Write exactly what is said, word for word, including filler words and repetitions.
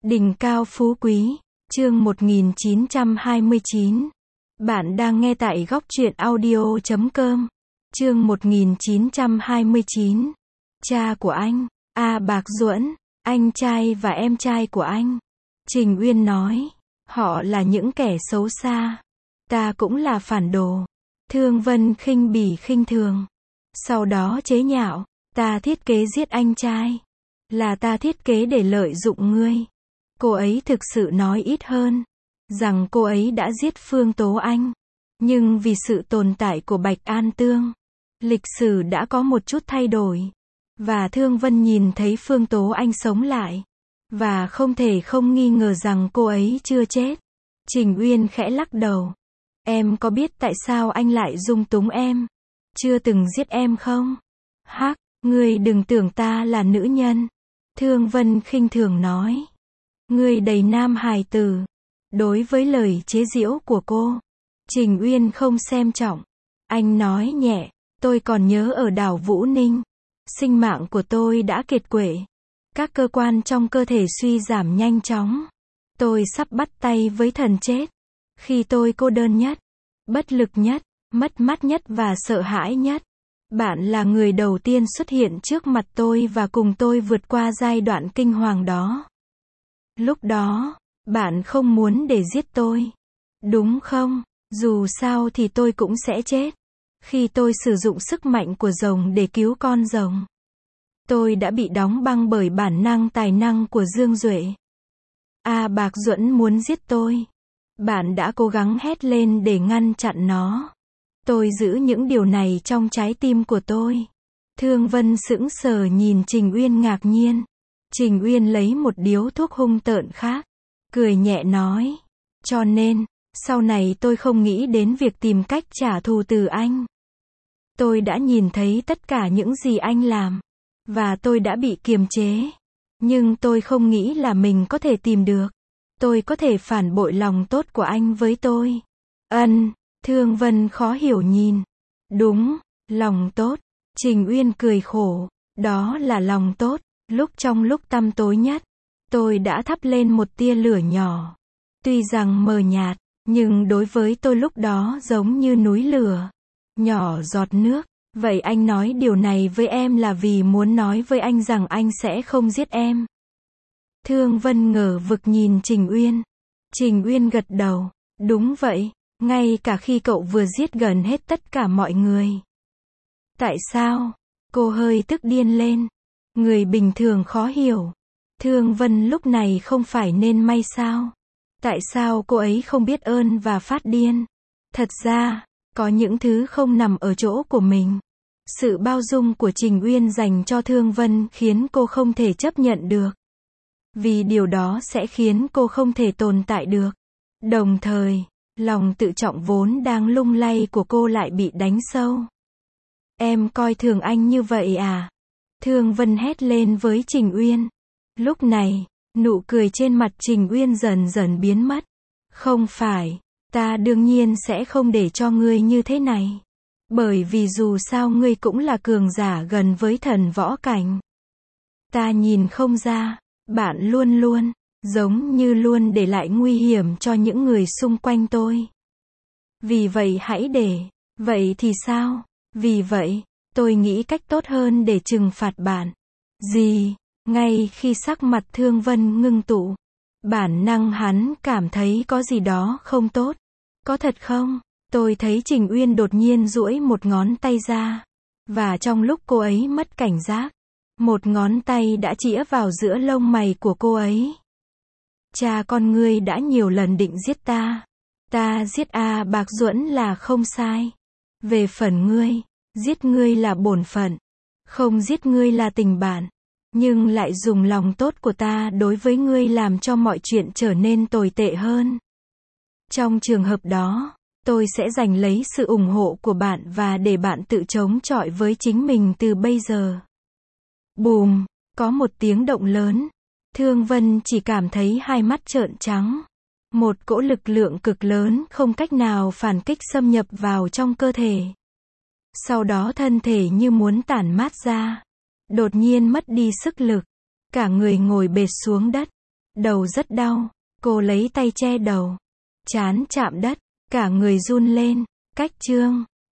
Đỉnh cao phú quý, chương một nghìn chín trăm hai mươi chín. Bạn đang nghe tại góc truyện audio chấm com. Chương một nghìn chín trăm hai mươi chín. Cha của anh, A Bạc Duẫn, anh trai và em trai của anh. Trình Uyên nói, họ là những kẻ xấu xa. Ta cũng là phản đồ. Thương Vân khinh bỉ khinh thường. Sau đó chế nhạo, ta thiết kế giết anh trai. Là ta thiết kế để lợi dụng ngươi. Cô ấy thực sự nói ít hơn, rằng cô ấy đã giết Phương Tố Anh. Nhưng vì sự tồn tại của Bạch An Tương, lịch sử đã có một chút thay đổi. Và Thương Vân nhìn thấy Phương Tố Anh sống lại. Và không thể không nghi ngờ rằng cô ấy chưa chết. Trình Uyên khẽ lắc đầu. Em có biết tại sao anh lại dung túng em? Chưa từng giết em không? Hắc, ngươi đừng tưởng ta là nữ nhân. Thương Vân khinh thường nói. Ngươi đầy nam hài tử. Đối với lời chế giễu của cô, Trình Uyên không xem trọng. Anh nói nhẹ, tôi còn nhớ ở đảo Vũ Ninh, sinh mạng của tôi đã kiệt quệ. Các cơ quan trong cơ thể suy giảm nhanh chóng. Tôi sắp bắt tay với thần chết. Khi tôi cô đơn nhất, bất lực nhất, mất mát nhất và sợ hãi nhất, bạn là người đầu tiên xuất hiện trước mặt tôi và cùng tôi vượt qua giai đoạn kinh hoàng đó. Lúc đó, bạn không muốn để giết tôi. Đúng không? Dù sao thì tôi cũng sẽ chết. Khi tôi sử dụng sức mạnh của rồng để cứu con rồng, tôi đã bị đóng băng bởi bản năng tài năng của Dương Duệ. A Bạc Duẫn muốn giết tôi. Bạn đã cố gắng hét lên để ngăn chặn nó. Tôi giữ những điều này trong trái tim của tôi. Thương Vân sững sờ nhìn Trình Uyên ngạc nhiên. Trình Uyên lấy một điếu thuốc hung tợn khác, cười nhẹ nói. Cho nên, sau này tôi không nghĩ đến việc tìm cách trả thù từ anh. Tôi đã nhìn thấy tất cả những gì anh làm. Và tôi đã bị kiềm chế. Nhưng tôi không nghĩ là mình có thể tìm được. Tôi có thể phản bội lòng tốt của anh với tôi. Ân, Thương Vân khó hiểu nhìn. Đúng, lòng tốt. Trình Uyên cười khổ. Đó là lòng tốt. Lúc trong lúc tăm tối nhất, tôi đã thắp lên một tia lửa nhỏ. Tuy rằng mờ nhạt, nhưng đối với tôi lúc đó giống như núi lửa. Nhỏ giọt nước. Vậy anh nói điều này với em là vì muốn nói với anh rằng anh sẽ không giết em. Thương Vân ngờ vực nhìn Trình Uyên. Trình Uyên gật đầu. Đúng vậy, ngay cả khi cậu vừa giết gần hết tất cả mọi người. Tại sao? Cô hơi tức điên lên. Người bình thường khó hiểu. Thương Vân lúc này không phải nên may sao? Tại sao cô ấy không biết ơn và phát điên? Thật ra, có những thứ không nằm ở chỗ của mình. Sự bao dung của Trình Uyên dành cho Thương Vân khiến cô không thể chấp nhận được. Vì điều đó sẽ khiến cô không thể tồn tại được. Đồng thời, lòng tự trọng vốn đang lung lay của cô lại bị đánh sâu. Em coi thường anh như vậy à? Thương Vân hét lên với Trình Uyên. Lúc này, nụ cười trên mặt Trình Uyên dần dần biến mất. Không phải, ta đương nhiên sẽ không để cho ngươi như thế này. Bởi vì dù sao ngươi cũng là cường giả gần với thần võ cảnh. Ta nhìn không ra, bạn luôn luôn, giống như luôn để lại nguy hiểm cho những người xung quanh tôi. Vì vậy hãy để, vậy thì sao? Vì vậy, tôi nghĩ cách tốt hơn để trừng phạt bạn. Gì? Ngay khi sắc mặt Thương Vân ngưng tụ, bản năng hắn cảm thấy có gì đó không tốt. Có thật không? Tôi thấy Trình Uyên đột nhiên duỗi một ngón tay ra. Và trong lúc cô ấy mất cảnh giác, một ngón tay đã chĩa vào giữa lông mày của cô ấy. Cha con ngươi đã nhiều lần định giết ta. Ta giết A Bạc Duẫn là không sai. Về phần ngươi, giết ngươi là bổn phận. Không giết ngươi là tình bạn. Nhưng lại dùng lòng tốt của ta đối với ngươi làm cho mọi chuyện trở nên tồi tệ hơn. Trong trường hợp đó, tôi sẽ giành lấy sự ủng hộ của bạn và để bạn tự chống chọi với chính mình từ bây giờ. Bùm, có một tiếng động lớn. Thương Vân chỉ cảm thấy hai mắt trợn trắng. Một cỗ lực lượng cực lớn không cách nào phản kích xâm nhập vào trong cơ thể. Sau đó thân thể như muốn tản mát ra. Đột nhiên mất đi sức lực. Cả người ngồi bệt xuống đất. Đầu rất đau. Cô lấy tay che đầu. Trán chạm đất. Cả người run lên. Cách chương